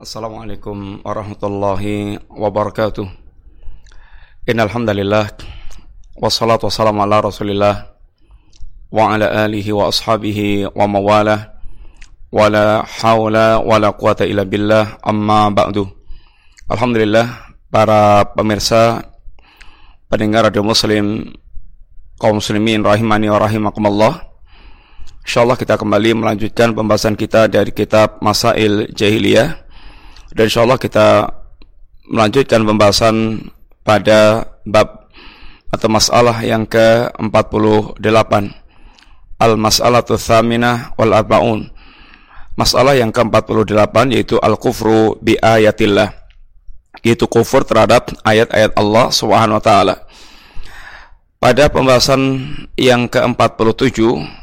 Assalamualaikum warahmatullahi wabarakatuh. Innal hamdalillah wassalatu wassalamu ala Rasulillah wa ala alihi wa ashabihi wa mawalah wala haula wala quwata illa billah, amma ba'du. Alhamdulillah, para pemirsa pendengar radio Muslim, kaum muslimin rahimani wa rahimakumullah. Insyaallah kita kembali melanjutkan pembahasan kita dari kitab Masail Jahiliyah. Dan insyaallah kita melanjutkan pembahasan pada bab atau masalah yang ke-48, Al-Mas'alatu Tsaminah wal Arba'un. Masalah yang ke-48 yaitu Al-Kufru bi ayatillah, yaitu kufur terhadap ayat-ayat Allah Subhanahu wa taala. Pada pembahasan yang ke-47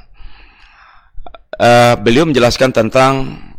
beliau menjelaskan tentang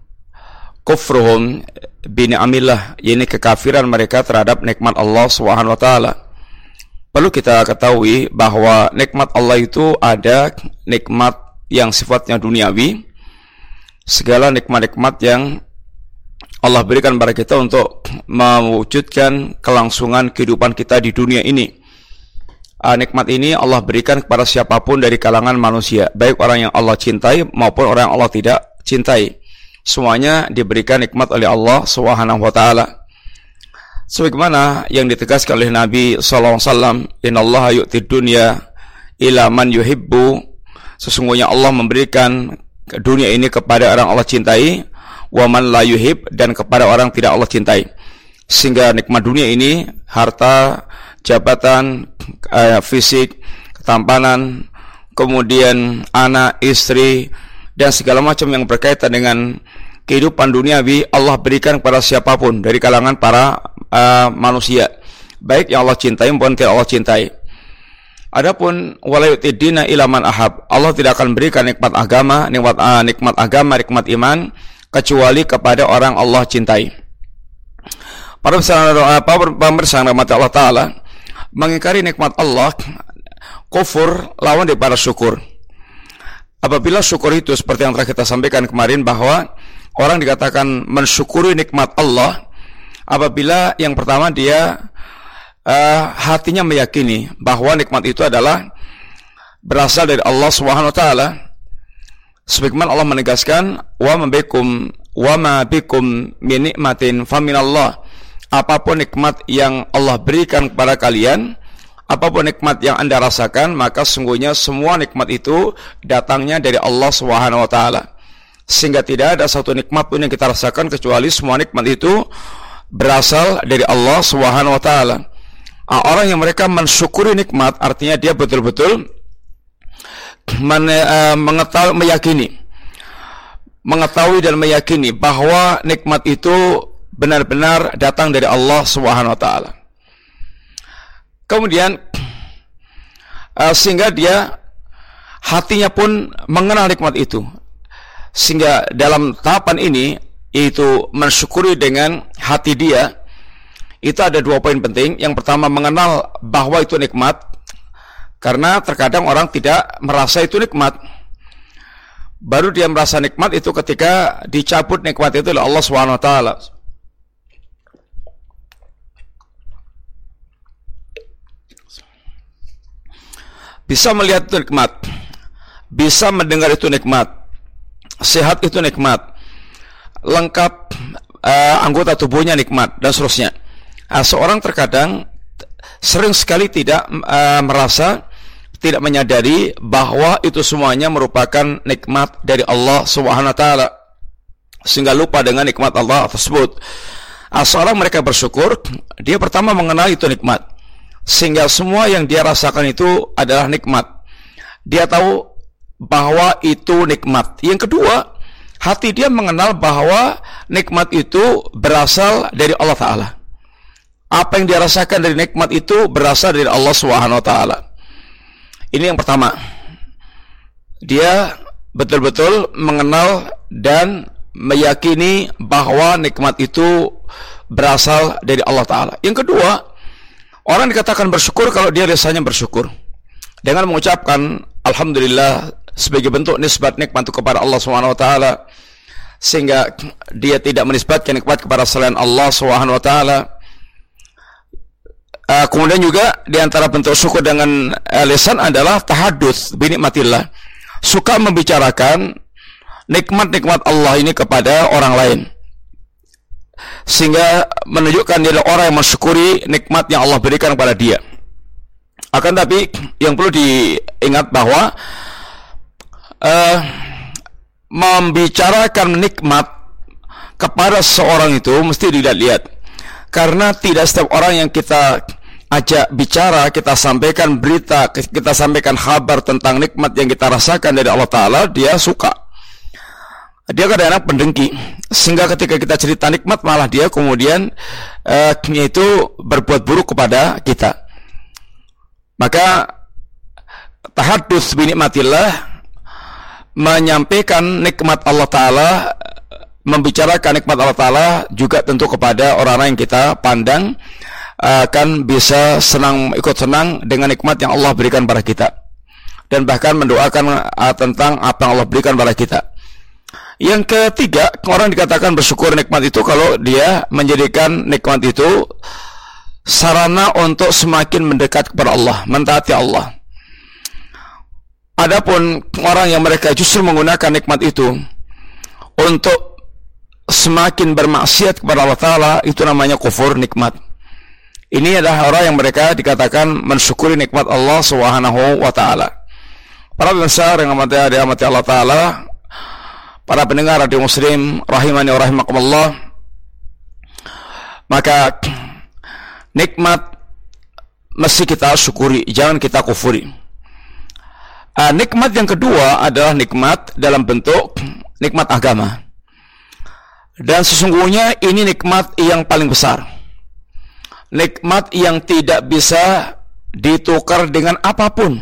kufruhum bi ni'amillah, yakni kekafiran mereka terhadap nikmat Allah Subhanahu wa taala. Perlu kita ketahui bahwa nikmat Allah itu ada nikmat yang sifatnya duniawi, segala nikmat-nikmat yang Allah berikan kepada kita untuk mewujudkan kelangsungan kehidupan kita di dunia ini. Nikmat ini Allah berikan kepada siapapun dari kalangan manusia, baik orang yang Allah cintai maupun orang yang Allah tidak cintai. Semuanya diberikan nikmat oleh Allah Subhanahu wa taala. Sebagaimana yang ditegaskan oleh Nabi sallallahu alaihi wasallam, "Innallaha yu'tid dunya ila man yuhibbu." Sesungguhnya Allah memberikan dunia ini kepada orang Allah cintai, wa man la yuhib, dan kepada orang tidak Allah cintai. Sehingga nikmat dunia ini, harta, jabatan, fisik, ketampanan, kemudian anak, istri, dan segala macam yang berkaitan dengan kehidupan duniawi, Allah berikan kepada siapapun dari kalangan para manusia, baik yang Allah cintai maupun tidak Allah cintai. Adapun wala yu'tidina ila man ahab, Allah tidak akan berikan nikmat agama, nikmat iman kecuali kepada orang Allah cintai. Para pemirsa rahmat Allah taala, mengingkari nikmat Allah, kufur lawan daripada syukur. Apabila syukur itu seperti yang telah kita sampaikan kemarin, bahwa orang dikatakan mensyukuri nikmat Allah apabila yang pertama dia hatinya meyakini bahwa nikmat itu adalah berasal dari Allah Subhanahu wa taala. Sebagaimana Allah menegaskan, wa ma bikum min nikmatin faminallah. Apapun nikmat yang Allah berikan kepada kalian, apapun nikmat yang Anda rasakan, maka sungguhnya semua nikmat itu datangnya dari Allah Subhanahu wa taala. Sehingga tidak ada satu nikmat pun yang kita rasakan kecuali semua nikmat itu berasal dari Allah Subhanahu wa taala. Orang yang mereka mensyukuri nikmat, artinya dia betul-betul mengetahui dan meyakini bahwa nikmat itu benar-benar datang dari Allah Subhanahu wa taala. Kemudian sehingga dia hatinya pun mengenal nikmat itu. Sehingga dalam tahapan ini, yaitu mensyukuri dengan hati dia, itu ada dua poin penting. Yang pertama, mengenal bahwa itu nikmat, karena terkadang orang tidak merasa itu nikmat. Baru dia merasa nikmat itu ketika dicabut nikmat itu oleh Allah Subhanahu wa taala. Bisa melihat itu nikmat, bisa mendengar itu nikmat, sehat itu nikmat, lengkap anggota tubuhnya nikmat, dan seterusnya. Seorang terkadang sering sekali tidak merasa, tidak menyadari bahwa itu semuanya merupakan nikmat dari Allah Subhanahu wa taala, sehingga lupa dengan nikmat Allah tersebut. Seorang mereka bersyukur, dia pertama mengenal itu nikmat, sehingga semua yang dia rasakan itu adalah nikmat. Dia tahu bahwa itu nikmat. Yang kedua, hati dia mengenal bahwa nikmat itu berasal dari Allah Ta'ala. Apa yang dia rasakan dari nikmat itu berasal dari Allah Subhanahu wa taala. Ini yang pertama. Dia betul-betul mengenal dan meyakini bahwa nikmat itu berasal dari Allah Ta'ala. Yang kedua, orang dikatakan bersyukur kalau dia biasanya bersyukur dengan mengucapkan alhamdulillah sebagai bentuk nisbat nikmat itu kepada Allah Subhanahu wa taala. sehingga dia tidak menisbatkan nikmat kepada selain Allah Subhanahu wa taala. Kemudian juga di antara bentuk syukur dengan lisan adalah tahadduts bi nikmatillah. Suka membicarakan nikmat-nikmat Allah ini kepada orang lain, sehingga menunjukkan dia orang yang mensyukuri nikmat yang Allah berikan kepada dia. Akan tapi yang perlu diingat bahwa membicarakan nikmat kepada seorang itu mesti dilihat-lihat, karena tidak setiap orang yang kita ajak bicara, kita sampaikan berita, kita sampaikan kabar tentang nikmat yang kita rasakan dari Allah Ta'ala, dia suka. Dia kadang-kadang pendengki, sehingga ketika kita cerita nikmat malah dia kemudian itu berbuat buruk kepada kita. Maka tahadduts bi nikmatillah, menyampaikan nikmat Allah Ta'ala, membicarakan nikmat Allah Ta'ala juga tentu kepada orang-orang yang kita pandang akan bisa ikut senang dengan nikmat yang Allah berikan pada kita, dan bahkan mendoakan tentang apa yang Allah berikan pada kita. Yang ketiga, orang dikatakan bersyukur nikmat itu kalau dia menjadikan nikmat itu sarana untuk semakin mendekat kepada Allah, mentaati Allah. Adapun orang yang mereka justru menggunakan nikmat itu untuk semakin bermaksiat kepada Allah Ta'ala, itu namanya kufur nikmat. Ini adalah orang yang mereka dikatakan mensyukuri nikmat Allah Subhanahu wa Ta'ala. Para pemirsa yang dirahmati Allah Ta'ala, para pendengar radio Muslim rahimani wa rahimakumullah, maka nikmat mesti kita syukuri, jangan kita kufuri. Nikmat yang kedua adalah nikmat dalam bentuk nikmat agama, dan sesungguhnya ini nikmat yang paling besar, nikmat yang tidak bisa ditukar dengan apapun.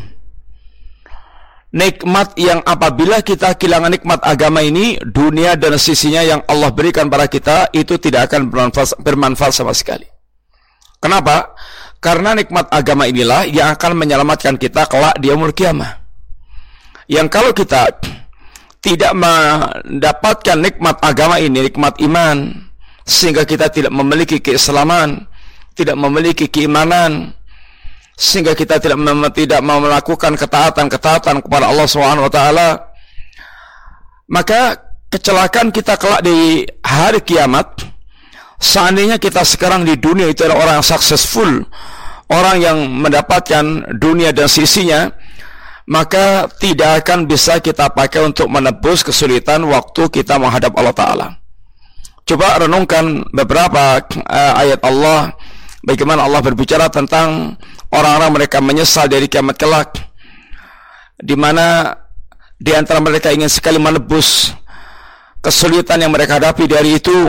Nikmat yang apabila kita kehilangan nikmat agama ini, dunia dan sisinya yang Allah berikan pada kita itu tidak akan bermanfaat sama sekali. Kenapa? Karena nikmat agama inilah yang akan menyelamatkan kita kelak di yaumul qiyamah. Yang kalau kita tidak mendapatkan nikmat agama ini, nikmat iman, sehingga kita tidak memiliki keislaman, tidak memiliki keimanan, sehingga kita tidak melakukan ketaatan kepada Allah Subhanahu wa Ta'ala, maka kecelakaan kita kelak di hari kiamat. Seandainya kita sekarang di dunia itu adalah orang yang successful, orang yang mendapatkan dunia dan sisinya, maka tidak akan bisa kita pakai untuk menebus kesulitan waktu kita menghadap Allah Ta'ala. Coba renungkan beberapa ayat Allah, bagaimana Allah berbicara tentang orang-orang mereka menyesal dari kiamat kelak, di mana di antara mereka ingin sekali menebus kesulitan yang mereka hadapi dari itu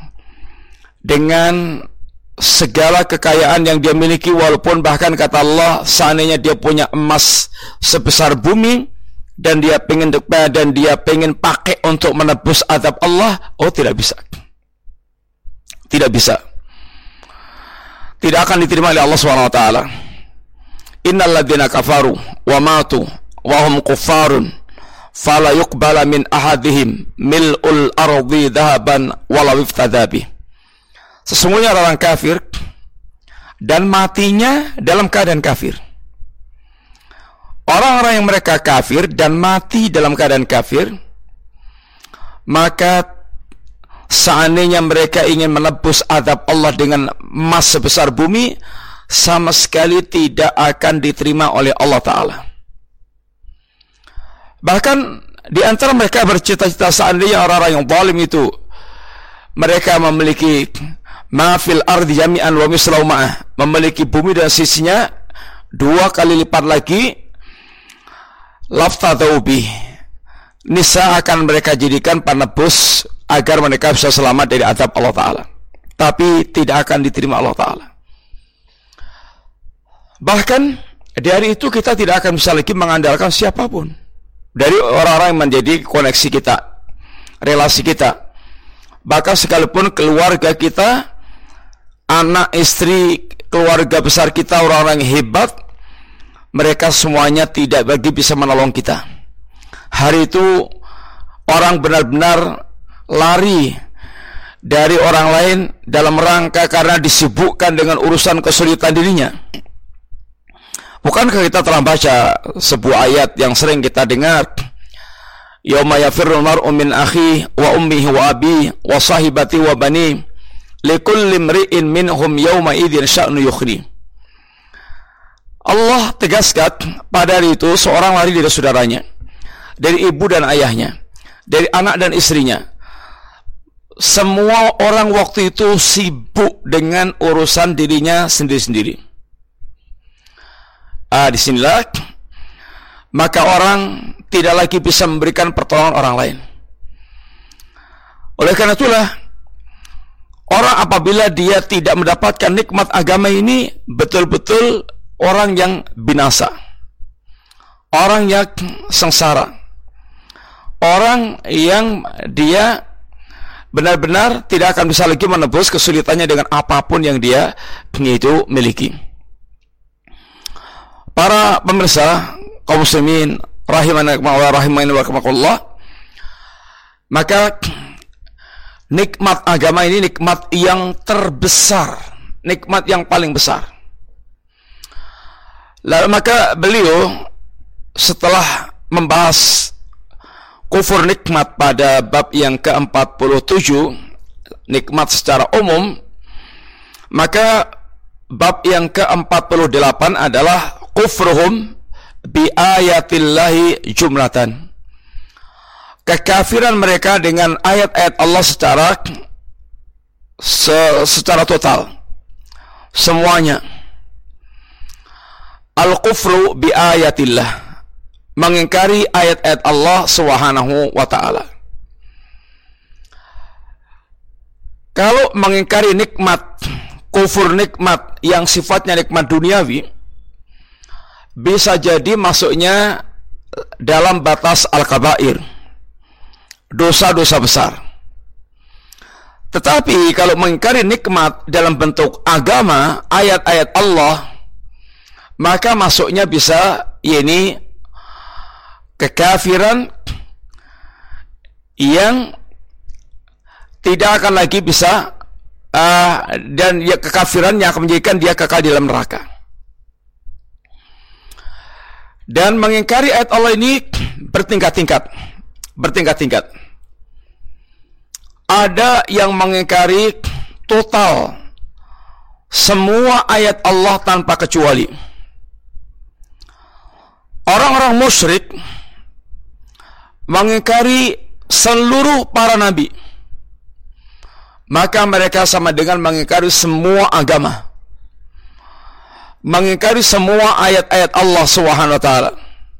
dengan segala kekayaan yang dia miliki, walaupun bahkan kata Allah, seandainya dia punya emas sebesar bumi dan dia pengen pakai untuk menebus azab Allah, tidak bisa. Tidak bisa. Tidak akan diterima oleh Allah Subhanahu wa Ta'ala. Innal ladzina kafaru wa matu wa hum kuffarun fala yuqbala min ahadihim mil'ul ardi dhahaban walau iftada bih. Sesungguhnya orang kafir dan matinya dalam keadaan kafir. Orang-orang yang mereka kafir dan mati dalam keadaan kafir, maka seandainya mereka ingin menebus azab Allah dengan emas sebesar bumi, sama sekali tidak akan diterima oleh Allah Ta'ala. Bahkan di antara mereka bercita-cita seandainya orang-orang yang zalim itu mereka memiliki ma'fil ardi jami'an wa mislahu ma'ah, memiliki bumi dan sisinya 2 kali lipat lagi, laftadau bih, nisa akan mereka jadikan penebus agar mereka bisa selamat dari azab Allah Ta'ala. Tapi tidak akan diterima Allah Ta'ala. Bahkan di hari itu kita tidak akan bisa lagi mengandalkan siapapun dari orang-orang yang menjadi koneksi kita, relasi kita. Bahkan sekalipun keluarga kita, anak, istri, keluarga besar kita, orang-orang yang hebat, mereka semuanya tidak lagi bisa menolong kita. Hari itu orang benar-benar lari dari orang lain dalam rangka karena disibukkan dengan urusan kesulitan dirinya. Bukankah kita telah baca sebuah ayat yang sering kita dengar, yauma yafirrul mar'u min akhihi wa ummihi wa abihi wa sahibati wa bani likulli imri'in minhum yawma idzin sya'nu yukhni. Allah tegaskan pada hari itu seorang lari dari saudaranya, dari ibu dan ayahnya, dari anak dan istrinya. Semua orang waktu itu sibuk dengan urusan dirinya sendiri-sendiri. Disinilah maka orang tidak lagi bisa memberikan pertolongan orang lain. Oleh karena itulah, orang apabila dia tidak mendapatkan nikmat agama ini, betul-betul orang yang binasa, orang yang sengsara, orang yang dia benar-benar tidak akan bisa lagi menebus kesulitannya dengan apapun yang dia itu miliki. Para pemirsa kaum muslimin rahimani wa rahimakumullah, maka nikmat agama ini nikmat yang terbesar, nikmat yang paling besar. Lalu maka beliau setelah membahas kufur nikmat pada bab yang ke-47, nikmat secara umum, maka bab yang ke-48 adalah kufruhum bi ayatillahi jumlatan. Kekafiran mereka dengan ayat-ayat Allah secara total, semuanya. Al-kufru bi ayatillah, mengingkari ayat-ayat Allah Subhanahu wa ta'ala. Kalau mengingkari nikmat, kufur nikmat yang sifatnya nikmat duniawi, bisa jadi masuknya dalam batas al-kabair, dosa-dosa besar. Tetapi kalau mengingkari nikmat dalam bentuk agama, ayat-ayat Allah, maka masuknya bisa ini kekafiran yang tidak akan lagi bisa dan ya, kekafiran yang akan menjadikan dia kekal di dalam neraka. Dan mengingkari ayat Allah ini bertingkat-tingkat. Ada yang mengingkari total semua ayat Allah tanpa kecuali. Orang-orang musyrik mengingkari seluruh para nabi, maka mereka sama dengan mengingkari semua agama, mengingkari semua ayat-ayat Allah Subhanahu wa ta'ala.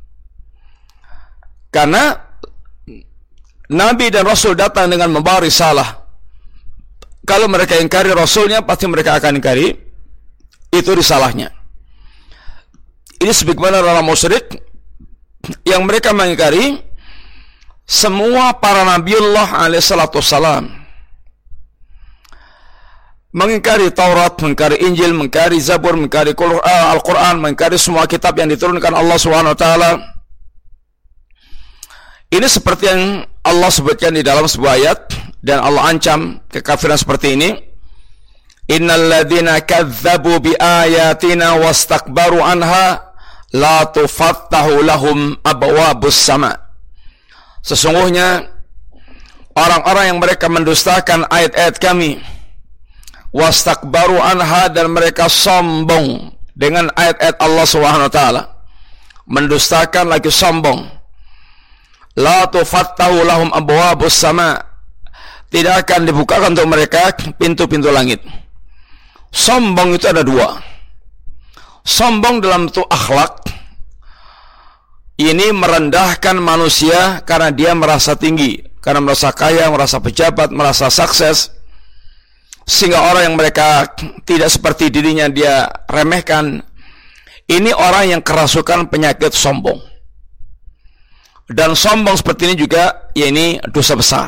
Karena nabi dan rasul datang dengan membawa risalah. Kalau mereka ingkari rasulnya, pasti mereka akan ingkari itu risalahnya. Ini sebagaimana orang musyrik yang mereka mengingkari semua para nabiullah alaihi salatu wassalam, mengingkari Taurat, mengingkari Injil, mengingkari Zabur, mengingkari Al-Quran, mengingkari semua kitab yang diturunkan Allah Subhanahu wa ta'ala. Ini seperti yang Allah sebutkan di dalam sebuah ayat, dan Allah ancam kekafiran seperti ini. Innal ladzina kadzdzabu bi ayatina wastakbaru anha la tufattahu lahum abwabus sama. Sesungguhnya orang-orang yang mereka mendustakan ayat-ayat kami, wastakbaru anha, dan mereka sombong dengan ayat-ayat Allah Subhanahu wa ta'ala, mendustakan lagi sombong. La tufattahu lahum abwabus sama, tidak akan dibukakan untuk mereka pintu-pintu langit. Sombong itu ada dua. Sombong dalam bentuk akhlak, ini merendahkan manusia karena dia merasa tinggi, karena merasa kaya, merasa pejabat, merasa sukses, sehingga orang yang mereka tidak seperti dirinya dia remehkan. Ini orang yang kerasukan penyakit sombong. Dan sombong seperti ini juga, ya ini dosa besar.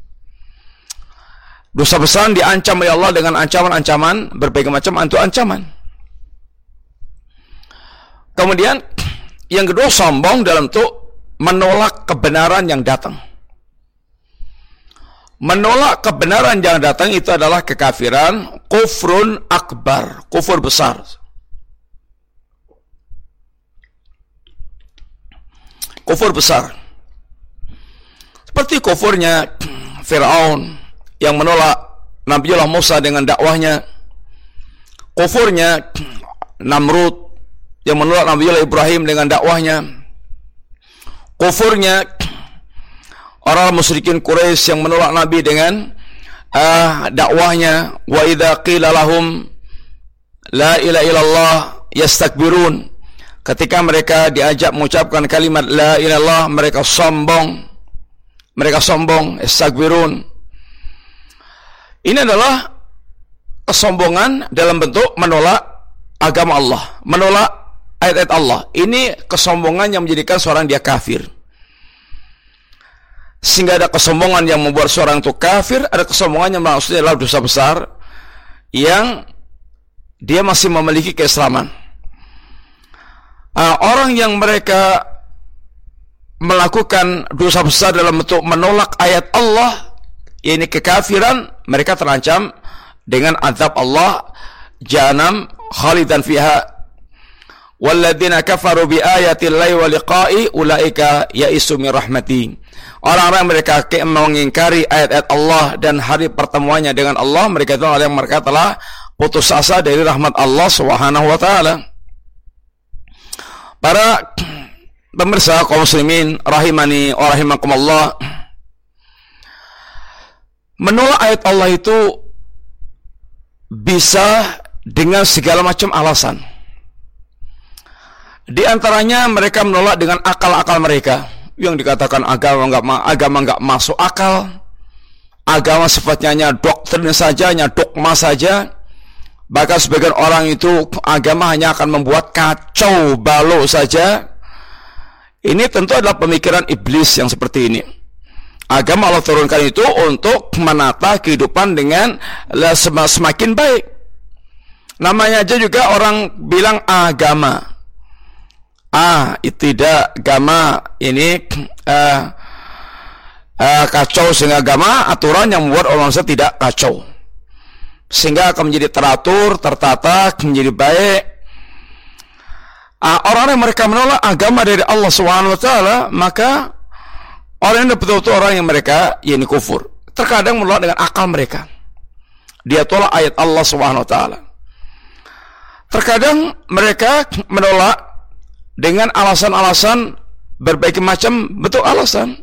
Dosa besar diancam oleh Allah dengan ancaman-ancaman, berbagai macam ancaman. Kemudian yang kedua, sombong dalam bentuk menolak kebenaran yang datang, menolak kebenaran yang datang itu adalah kekafiran, kufrun akbar, kufur besar. Kufur besar. Seperti kufurnya Fir'aun yang menolak Nabiullah Musa dengan dakwahnya. Kufurnya Namrud yang menolak Nabiullah Ibrahim dengan dakwahnya. Kufurnya orang musyrikin Quraisy yang menolak Nabi dengan dakwahnya. Wa idza qila lahum la ilaha illallah yastakbirun. Ketika mereka diajak mengucapkan kalimat la ilaha illallah, mereka sombong. Yastakbirun. Ini adalah kesombongan dalam bentuk menolak agama Allah, menolak ayat-ayat Allah. Ini kesombongan yang menjadikan seorang dia kafir. Sehingga ada kesombongan yang membuat seorang itu kafir, ada kesombongan yang maksudnya adalah dosa besar yang dia masih memiliki keislaman. Orang yang mereka melakukan dosa besar dalam bentuk menolak ayat Allah, ini kekafiran, mereka terancam dengan azab Allah, jahanam khalidan fiha. Walladzina kafaru bi ayati llahi wa liqa'i ulaika ya'isu min rahmati. Orang-orang mereka mengingkari ayat-ayat Allah dan hari pertemuannya dengan Allah, mereka itu orang yang mereka telah putus asa dari rahmat Allah Subhanahu wa taala. Para pemirsa kaum muslimin rahimani wa rahimakumullah, menolak ayat Allah itu bisa dengan segala macam alasan. Di antaranya mereka menolak dengan akal-akal mereka yang dikatakan agama nggak masuk akal, agama sifatnya hanya doktrin saja, hanya dogma saja. Bahkan sebagian orang itu agama hanya akan membuat kacau balau saja. Ini tentu adalah pemikiran iblis yang seperti ini. Agama Allah turunkan itu untuk menata kehidupan dengan semakin baik. Namanya aja juga orang bilang agama. Itu tidak agama ini kacau, sehingga agama aturan yang membuat orang manusia tidak kacau, sehingga akan menjadi teratur, tertata, menjadi baik. Orang yang mereka menolak agama dari Allah Subhanahu wa taala, maka orang ini betul-betul orang yang mereka yakni kufur. Terkadang menolak dengan akal mereka. Dia tolak ayat Allah Subhanahu wa taala. Terkadang mereka menolak dengan alasan-alasan berbagai macam bentuk alasan.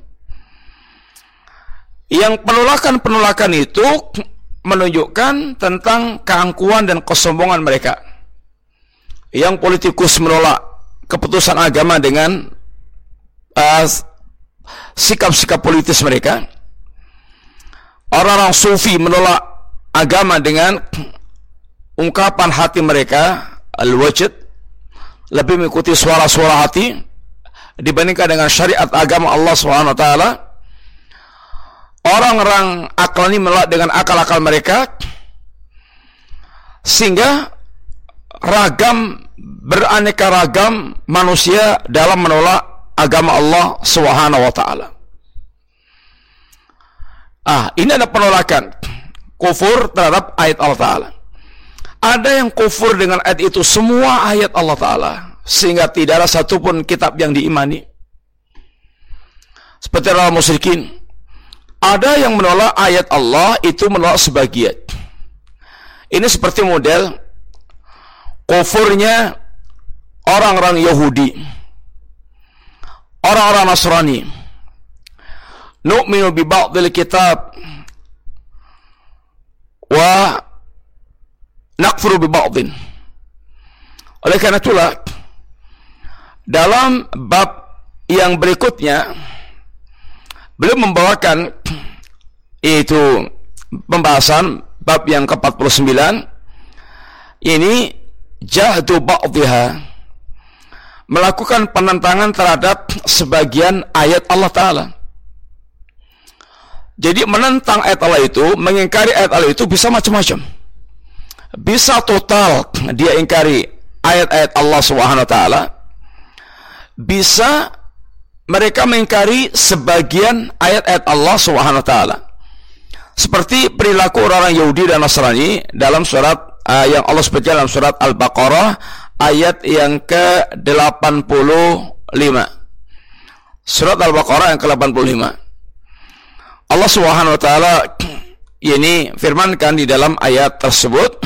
Yang penolakan itu menunjukkan tentang keangkuhan dan kesombongan mereka. Yang politikus menolak keputusan agama dengan sikap-sikap politis mereka. Orang-orang sufi menolak agama dengan ungkapan hati mereka, al-wajid, lebih mengikuti suara-suara hati dibandingkan dengan syariat agama Allah Subhanahu wa taala. Orang-orang akal ini menolak dengan akal-akal mereka, sehingga beraneka ragam manusia dalam menolak agama Allah Subhanahu wa taala. Ini ada penolakan kufur terhadap ayat Allah taala. Ada yang kufur dengan ayat itu semua ayat Allah taala, sehingga tidak ada satupun kitab yang diimani. Seperti orang musyrikin. Ada yang menolak ayat Allah itu menolak sebagian. Ini seperti model kufurnya orang-orang Yahudi, orang-orang Nasrani. Nu'minu bi ba'dil kitab wa nakfuru bi ba'din. Oleh karena itulah dalam bab yang berikutnya beliau membawakan itu pembahasan bab yang ke-49, ini jahdu ba'dihha, melakukan penentangan terhadap sebagian ayat Allah taala. Jadi menentang ayat Allah itu, mengingkari ayat Allah itu bisa macam-macam. Bisa total dia ingkari ayat-ayat Allah Subhanahu wa taala. Bisa mereka mengingkari sebagian ayat-ayat Allah Subhanahu wa taala. Seperti perilaku orang Yahudi dan Nasrani dalam surat yang Allah sebutkan dalam surat Al-Baqarah ayat yang ke-85. Surat Al-Baqarah yang ke-85. Allah Subhanahu wa taala ini firmankan di dalam ayat tersebut,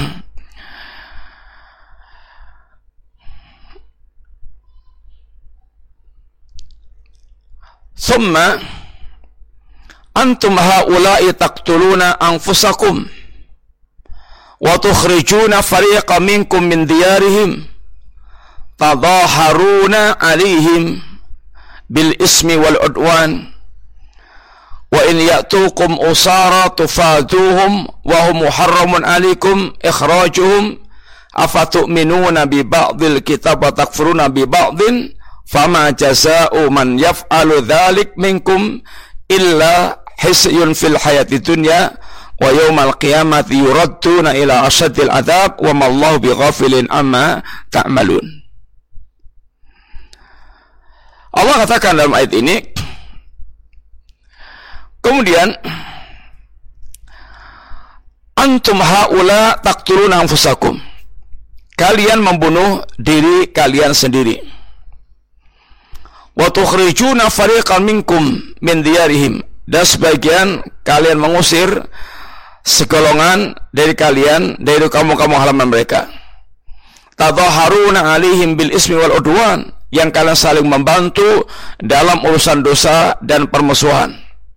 "Tsumma antum haula'i taqtuluna anfusakum wa tukhrijuna fariqan minkum min diyarihim tadhaharuna 'alaihim bil ismi wal udwan wa in ya'tukum usara tufaduhum wa hum muharramun 'alaikum ikhrajuhum afatu'minuna bi ba'dil kitab wa takfuruna bi ba'din fama jazaa'u man yaf'alu dzalik minkum illa hisyun fil hayati dunya wa yawmal qiyamati yuradduna ila ashaddil adzab wa mallahu bighafilin amma ta'malun." Allah katakan dalam ayat ini, kemudian antum haula taqtuluna anfusakum, kalian membunuh diri kalian sendiri, wa tukhrijuna fariqan minkum min diyarihim, dan sebagian kalian mengusir segolongan dari kalian dari kampung-kampung halaman mereka, tadhaharuna 'alaihim bil ismi wal udwan, yang kalian saling membantu dalam urusan dosa dan permusuhan.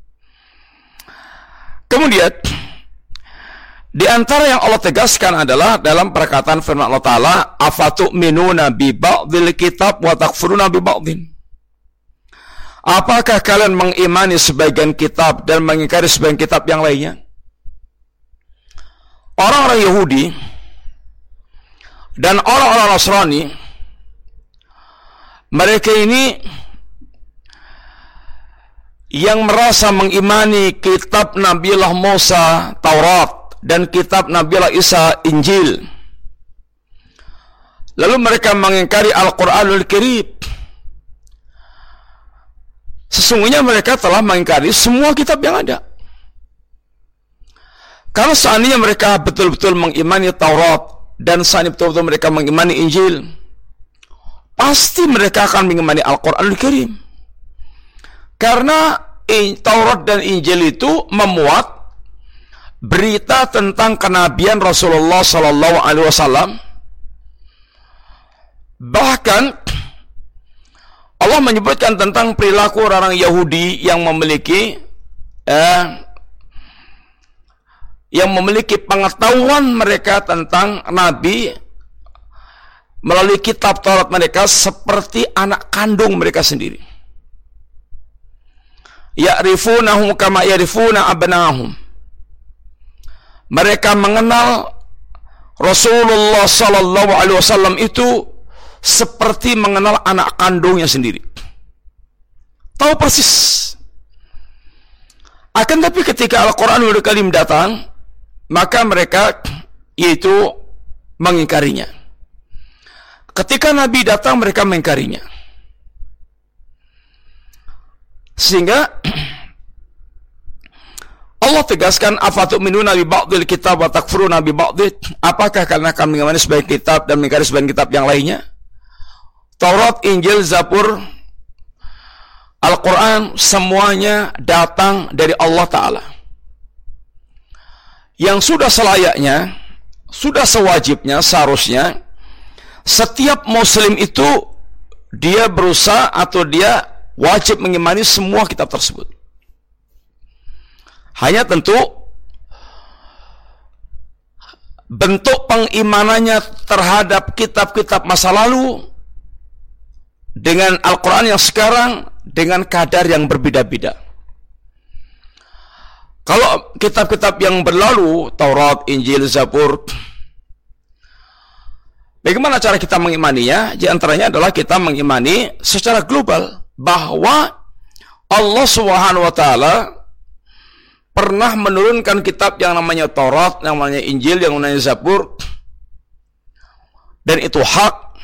Kemudian di antara yang Allah tegaskan adalah dalam perkataan firman Allah Ta'ala, afatu'minuna bi ba'dil kitab wa takfuruna bi ba'din. Apakah kalian mengimani sebagian kitab dan mengingkari sebagian kitab yang lainnya? Orang-orang Yahudi dan orang-orang Nasrani, mereka ini yang merasa mengimani kitab Nabiullah Musa, Taurat, dan kitab Nabiullah Isa, Injil. Lalu mereka mengingkari Al-Quranul Karim. Sesungguhnya mereka telah mengingkari semua kitab yang ada. Kalau seandainya mereka betul-betul mengimani Taurat dan seandainya betul-betul mereka mengimani Injil, pasti mereka akan mengimani Al-Quranul Karim. Karena Taurat dan Injil itu memuat berita tentang kenabian Rasulullah Sallallahu Alaihi Wasallam. Bahkan Allah menyebutkan tentang perilaku orang Yahudi yang memiliki pengetahuan mereka tentang Nabi melalui kitab Taurat mereka seperti anak kandung mereka sendiri. Ya'rifunahum kama ya'rifuna abnahum. Mereka mengenal Rasulullah Sallallahu Alaihi Wasallam itu seperti mengenal anak kandungnya sendiri. Tahu persis. Akan tapi ketika Al-Quranul Karim datang, maka mereka yaitu mengingkarinya. Ketika Nabi datang, mereka mengingkarinya. Sehingga Allah tegaskan, afatu'minuna bi ba'dil kitab wa takfuruna bi ba'dil. Apakah kalian akan mengimani sebagian kitab dan mengingkari sebagian kitab yang lainnya? Taurat, Injil, Zabur, Al-Quran, semuanya datang dari Allah Ta'ala. Yang sudah selayaknya, sudah sewajibnya, seharusnya setiap muslim itu dia berusaha atau dia wajib mengimani semua kitab tersebut. Hanya tentu bentuk pengimanannya terhadap kitab-kitab masa lalu dengan Al-Quran yang sekarang dengan kadar yang berbeda-beda. Kalau kitab-kitab yang berlalu, Taurat, Injil, Zabur, bagaimana cara kita mengimaninya? Di antaranya adalah kita mengimani secara global bahwa Allah Subhanahu wa Ta'ala pernah menurunkan kitab yang namanya Taurat, yang namanya Injil, yang namanya Zabur, dan itu hak.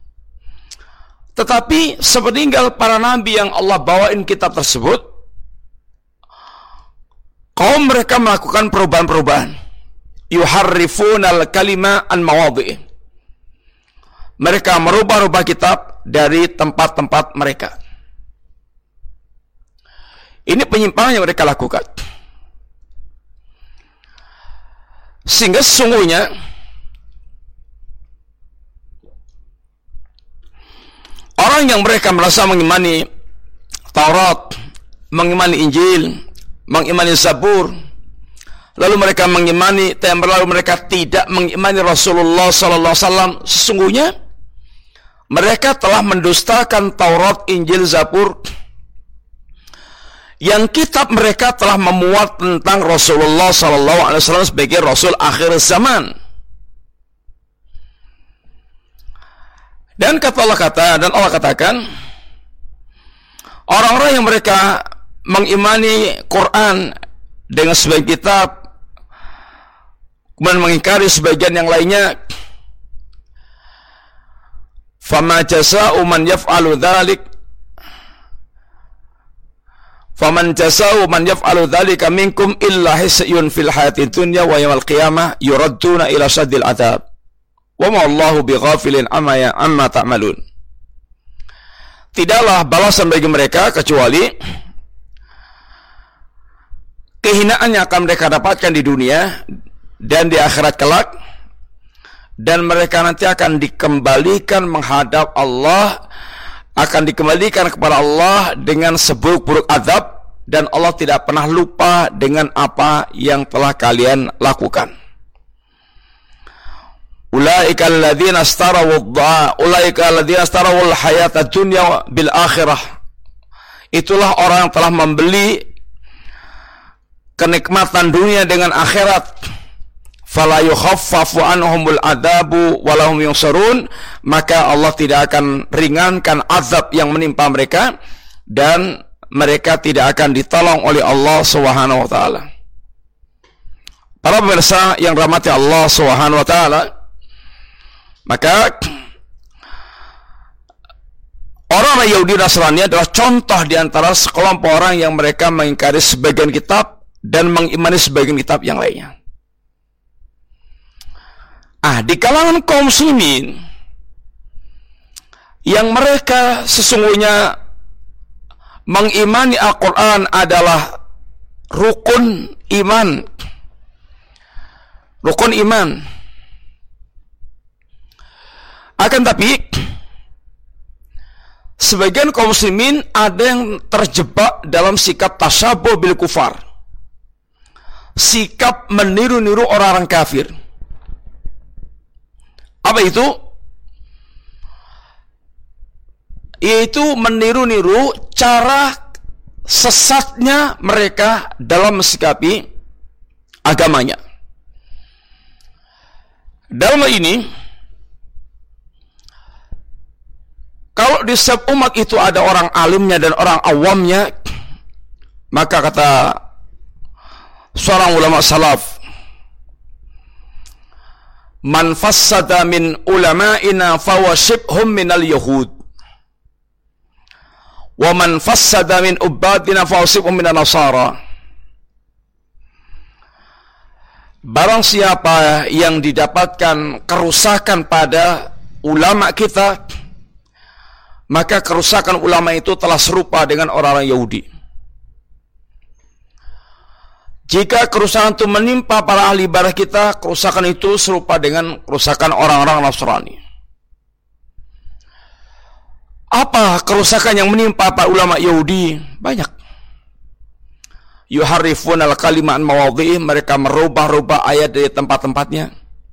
Tetapi sepeninggal para nabi yang Allah bawain kitab tersebut, kaum mereka melakukan perubahan-perubahan. Yuharrifunal kalima an mawadhi'i. Mereka merubah-rubah kitab dari tempat-tempat mereka. Ini penyimpangan yang mereka lakukan. Sehingga sesungguhnya orang yang mereka merasa mengimani Taurat, mengimani Injil, mengimani Zabur, lalu mereka mengimani, lalu mereka tidak mengimani Rasulullah sallallahu alaihi wasallam, sesungguhnya mereka telah mendustakan Taurat, Injil, Zabur, yang kitab mereka telah memuat tentang Rasulullah sallallahu alaihi wasallam sebagai Rasul akhir zaman. Dan Allah katakan, orang-orang yang mereka mengimani Quran dengan sebagian kitab, kemudian mengingkari sebagian yang lainnya, fama jasa'u man yaf'alu dzalik faman jasa'u man yaf'alu dzalika minkum illa hisyun fil hayatid dunya wa yaumil qiyamah yuradduna ila saddil adzab wa ma Allahu bighafilin amma ta'malun. Tidaklah balasan bagi mereka kecuali kehinaan yang akan mereka dapatkan di dunia dan di akhirat kelak, dan mereka nanti akan dikembalikan menghadap Allah, akan dikembalikan kepada Allah dengan seburuk-buruk azab, dan Allah tidak pernah lupa dengan apa yang telah kalian lakukan. Ulaika alladzina astarawul hayata dunya bil akhirah. Itulah orang yang telah membeli kenikmatan dunia dengan akhirat. Fala yukhaffafu anhumul adabu walahum yunsarun, maka Allah tidak akan ringankan azab yang menimpa mereka dan mereka tidak akan ditolong oleh Allah Subhanahu wa taala. Para pemirsa yang rahmati Allah Subhanahu wa taala, maka orang Yahudi Nasrani adalah contoh di antara sekelompok orang yang mereka mengingkari sebagian kitab dan mengimani sebagian kitab yang lainnya. Di kalangan kaum muslimin yang mereka sesungguhnya mengimani Al-Quran adalah rukun iman. Rukun iman. Akan tapi sebagian kaum muslimin ada yang terjebak dalam sikap tasyabuh bil kufar. Sikap meniru-niru orang-orang kafir. Apa itu? Yaitu meniru-niru cara sesatnya mereka dalam mensikapi agamanya. Dalam hal ini, kalau di setiap umat itu ada orang alimnya dan orang awamnya, maka kata seorang ulama salaf, man fassada min ulama'ina fawa shibhum minal yahud wa man fassada min ubadina fawa shibhum minan nasara. Barang siapa yang didapatkan kerusakan pada ulama kita, maka kerusakan ulama itu telah serupa dengan orang-orang Yahudi. Jika kerusakan itu menimpa para ahli ibadah kita, kerusakan itu serupa dengan kerusakan orang-orang Nasrani. Apa kerusakan yang menimpa para ulama Yahudi? Banyak. Yuharrifunal kalima an mawadhi'i, mereka merubah-rubah ayat dari tempat-tempatnya.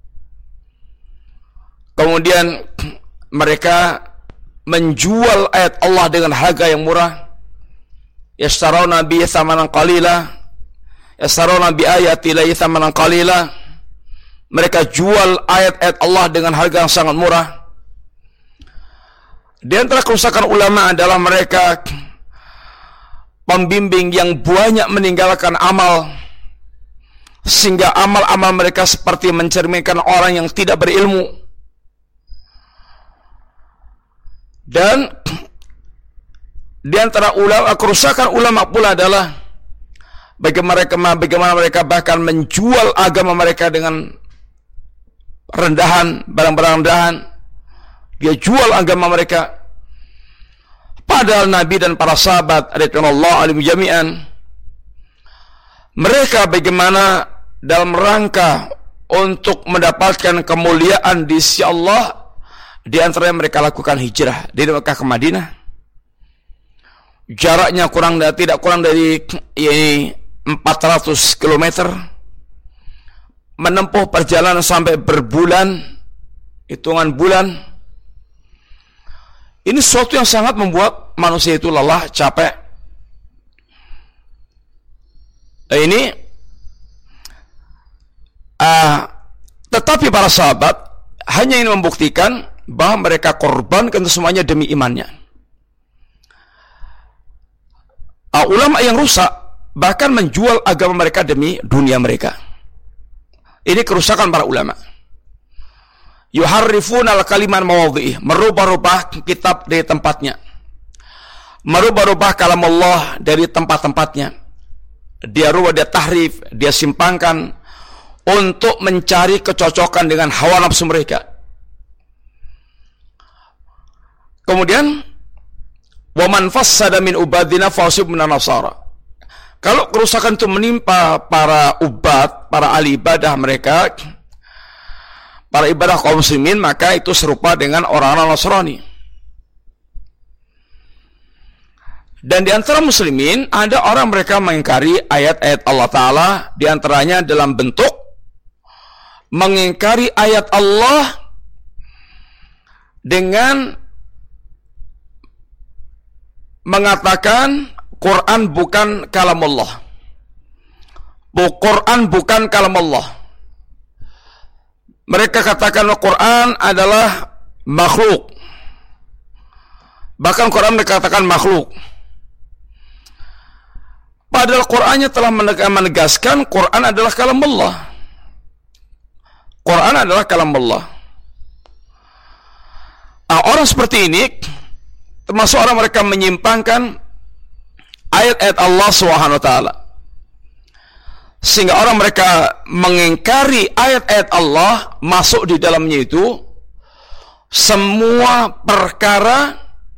Kemudian mereka menjual ayat Allah dengan harga yang murah. Yashtarawna bi thamanan qalila, yashtarawna bi ayati la thamanan qalila. Mereka jual ayat-ayat Allah dengan harga yang sangat murah. Di antara kerusakan ulama adalah mereka pembimbing yang banyak meninggalkan amal, sehingga amal-amal mereka seperti mencerminkan orang yang tidak berilmu. Dan di antara ulama, kerusakan ulama pula adalah bagaimana mereka bahkan menjual agama mereka dengan rendahan, barang-barang rendahan. Dia jual agama mereka. Padahal Nabi dan para sahabat radhiyallahu anhum jami'an, mereka bagaimana dalam rangka untuk mendapatkan kemuliaan di sisi Allah, di antaranya mereka lakukan hijrah dari Mekah ke Madinah. Jaraknya tidak kurang dari 400 km. Menempuh perjalanan sampai berbulan, hitungan bulan. Ini sesuatu yang sangat membuat manusia itu lelah, capek. Tetapi para sahabat hanya ingin membuktikan bahwa mereka korbankan semuanya demi imannya. Ulama yang rusak bahkan menjual agama mereka demi dunia mereka. Ini kerusakan para ulama. Yuharrifuna al-kaliman mawadhi'ih, merubah-rubah kitab dari tempatnya, merubah-rubah kalam Allah dari tempat-tempatnya. Dia rubah, dia tahrif, dia simpangkan untuk mencari kecocokan dengan hawa nafsu mereka. Kemudian wa man fassada min ubadina fasib minan nasara. Kalau kerusakan itu menimpa para ubad, para ahli ibadah mereka, para ibadah kaum muslimin, maka itu serupa dengan orang-orang Nasrani. Dan di antara muslimin ada orang mereka mengingkari ayat-ayat Allah Ta'ala, di antaranya dalam bentuk mengingkari ayat Allah dengan mengatakan Quran bukan kalam Allah. Quran bukan kalam Allah. Mereka katakan Quran adalah makhluk. Bahkan Quran mereka katakan makhluk. Padahal Qurannya telah menegaskan Quran adalah kalam Allah. Quran adalah kalam Allah. Orang seperti ini termasuk orang mereka menyimpangkan ayat-ayat Allah SWT, sehingga orang mereka mengingkari ayat-ayat Allah, masuk di dalamnya itu semua perkara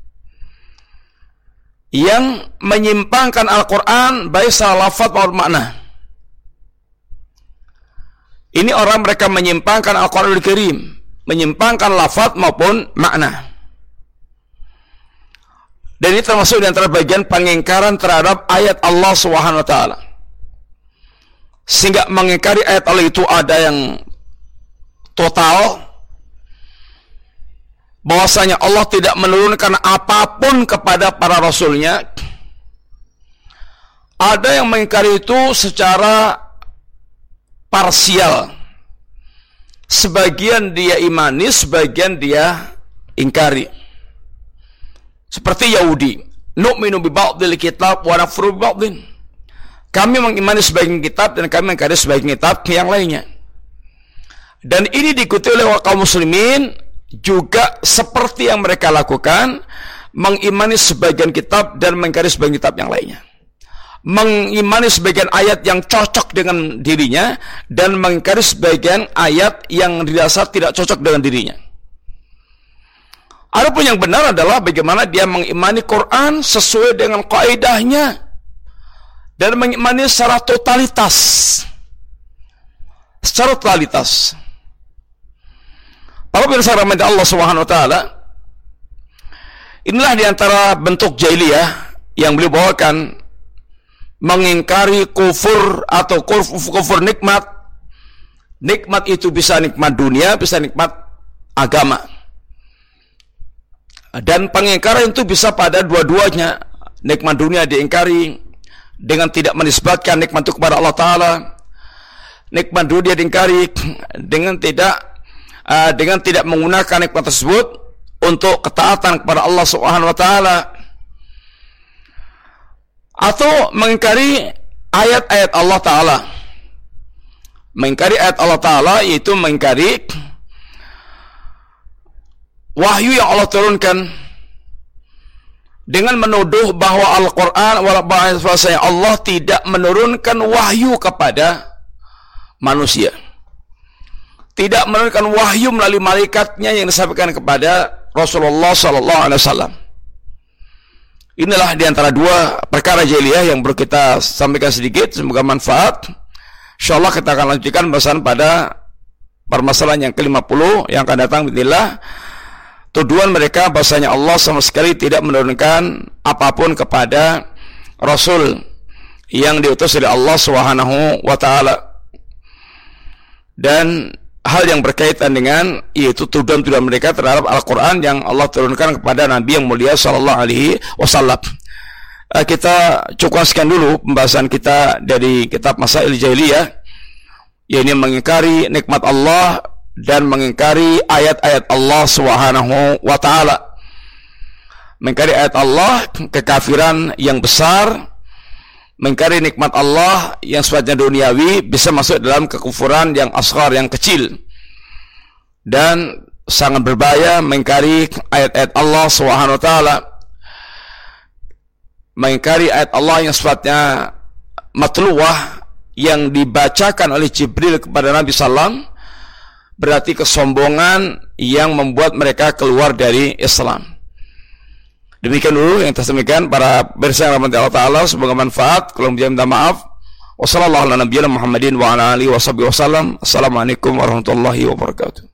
yang menyimpangkan Al-Quran baik secara lafaz maupun makna. Ini orang mereka menyimpangkan Al-Quran Al-Karim, menyimpangkan lafaz maupun makna. Dan ini termasuk di antara bagian pengingkaran terhadap ayat Allah SWT. Sehingga mengingkari ayat Allah itu ada yang total, bahwasanya Allah tidak menurunkan apapun kepada para rasulnya. Ada yang mengingkari itu secara parsial. Sebagian dia imani, sebagian dia ingkari. Seperti Yahudi, nu'minu bi ba'dil kitab wa nakfuru bi ba'din. Kami mengimani sebagian kitab dan kami mengingkari sebagian kitab yang lainnya. Dan ini diikuti oleh kaum muslimin juga seperti yang mereka lakukan, mengimani sebagian kitab dan mengingkari sebagian kitab yang lainnya. Mengimani sebagian ayat yang cocok dengan dirinya dan mengingkari sebagian ayat yang dirasa tidak cocok dengan dirinya. Adapun yang benar adalah bagaimana dia mengimani Quran sesuai dengan kaidahnya dan mengimani secara totalitas. Secara totalitas. Para pemirsa rahmat Allah Subhanahu wa taala, inilah diantara bentuk jahiliyah yang beliau bawakan, mengingkari kufur atau kufur nikmat. Nikmat itu bisa nikmat dunia, bisa nikmat agama. Dan pengingkaran itu bisa pada dua-duanya. Nikmat dunia diingkari dengan tidak menisbatkan nikmat itu kepada Allah Ta'ala. Nikmat dunia diingkari dengan tidak menggunakan nikmat tersebut untuk ketaatan kepada Allah Subhanahu wa taala. Atau mengingkari ayat-ayat Allah Ta'ala. Mengingkari ayat Allah Ta'ala yaitu mengingkari wahyu yang Allah turunkan, dengan menuduh bahwa Al-Quran bahwasanya Allah tidak menurunkan wahyu kepada manusia, tidak menurunkan wahyu melalui malaikatnya yang disampaikan kepada Rasulullah SAW. Inilah diantara dua perkara jahiliyah yang perlu kita sampaikan sedikit, semoga manfaat. InsyaAllah kita akan lanjutkan pembahasan pada permasalahan yang ke-50 yang akan datang. Bismillah. Tuduhan mereka bahasanya Allah sama sekali tidak menurunkan apapun kepada Rasul yang diutus oleh Allah Subhanahu wa Ta'ala, dan hal yang berkaitan dengan yaitu tuduhan-tuduhan mereka terhadap Al-Quran yang Allah turunkan kepada Nabi yang mulia Sallallahu Alaihi Wasallam. Kita cukupkan sekian dulu pembahasan kita dari kitab Masail Jahiliyah, yaitu mengingkari nikmat Allah dan mengingkari ayat-ayat Allah Subhanahu wa Ta'ala. Mengingkari ayat Allah, kekafiran yang besar. Mengingkari nikmat Allah yang sifatnya duniawi bisa masuk dalam kekufuran yang asghar, yang kecil. Dan sangat berbahaya mengingkari ayat-ayat Allah Subhanahu wa Ta'ala. Mengingkari ayat Allah yang sifatnya matluwah, yang dibacakan oleh Jibril kepada Nabi SAW, berarti kesombongan yang membuat mereka keluar dari Islam. Demikian dulu yang saya sampaikan para pemirsa yang rahmati Allah Ta'ala, semoga manfaat. Kalau minta maaf. Wassalamualaikum warahmatullahi wabarakatuh.